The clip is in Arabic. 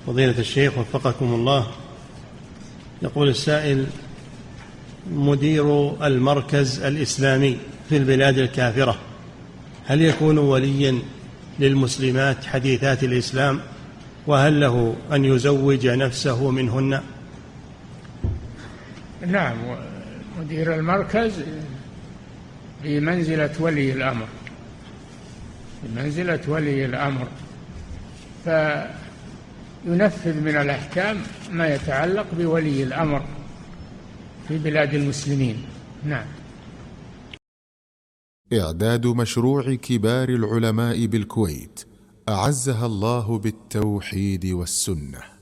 فضيلة الشيخ وفقكم الله، يقول السائل: مدير المركز الإسلامي في البلاد الكافرة هل يكون وليا للمسلمات حديثات الإسلام؟ وهل له أن يزوج نفسه منهن؟ نعم، مدير المركز بمنزلة ولي الأمر، بمنزلة ولي الأمر، فينفذ من الأحكام ما يتعلق بولي الأمر في بلاد المسلمين. نعم. إعداد مشروع كبار العلماء بالكويت أعزها الله بالتوحيد والسنة.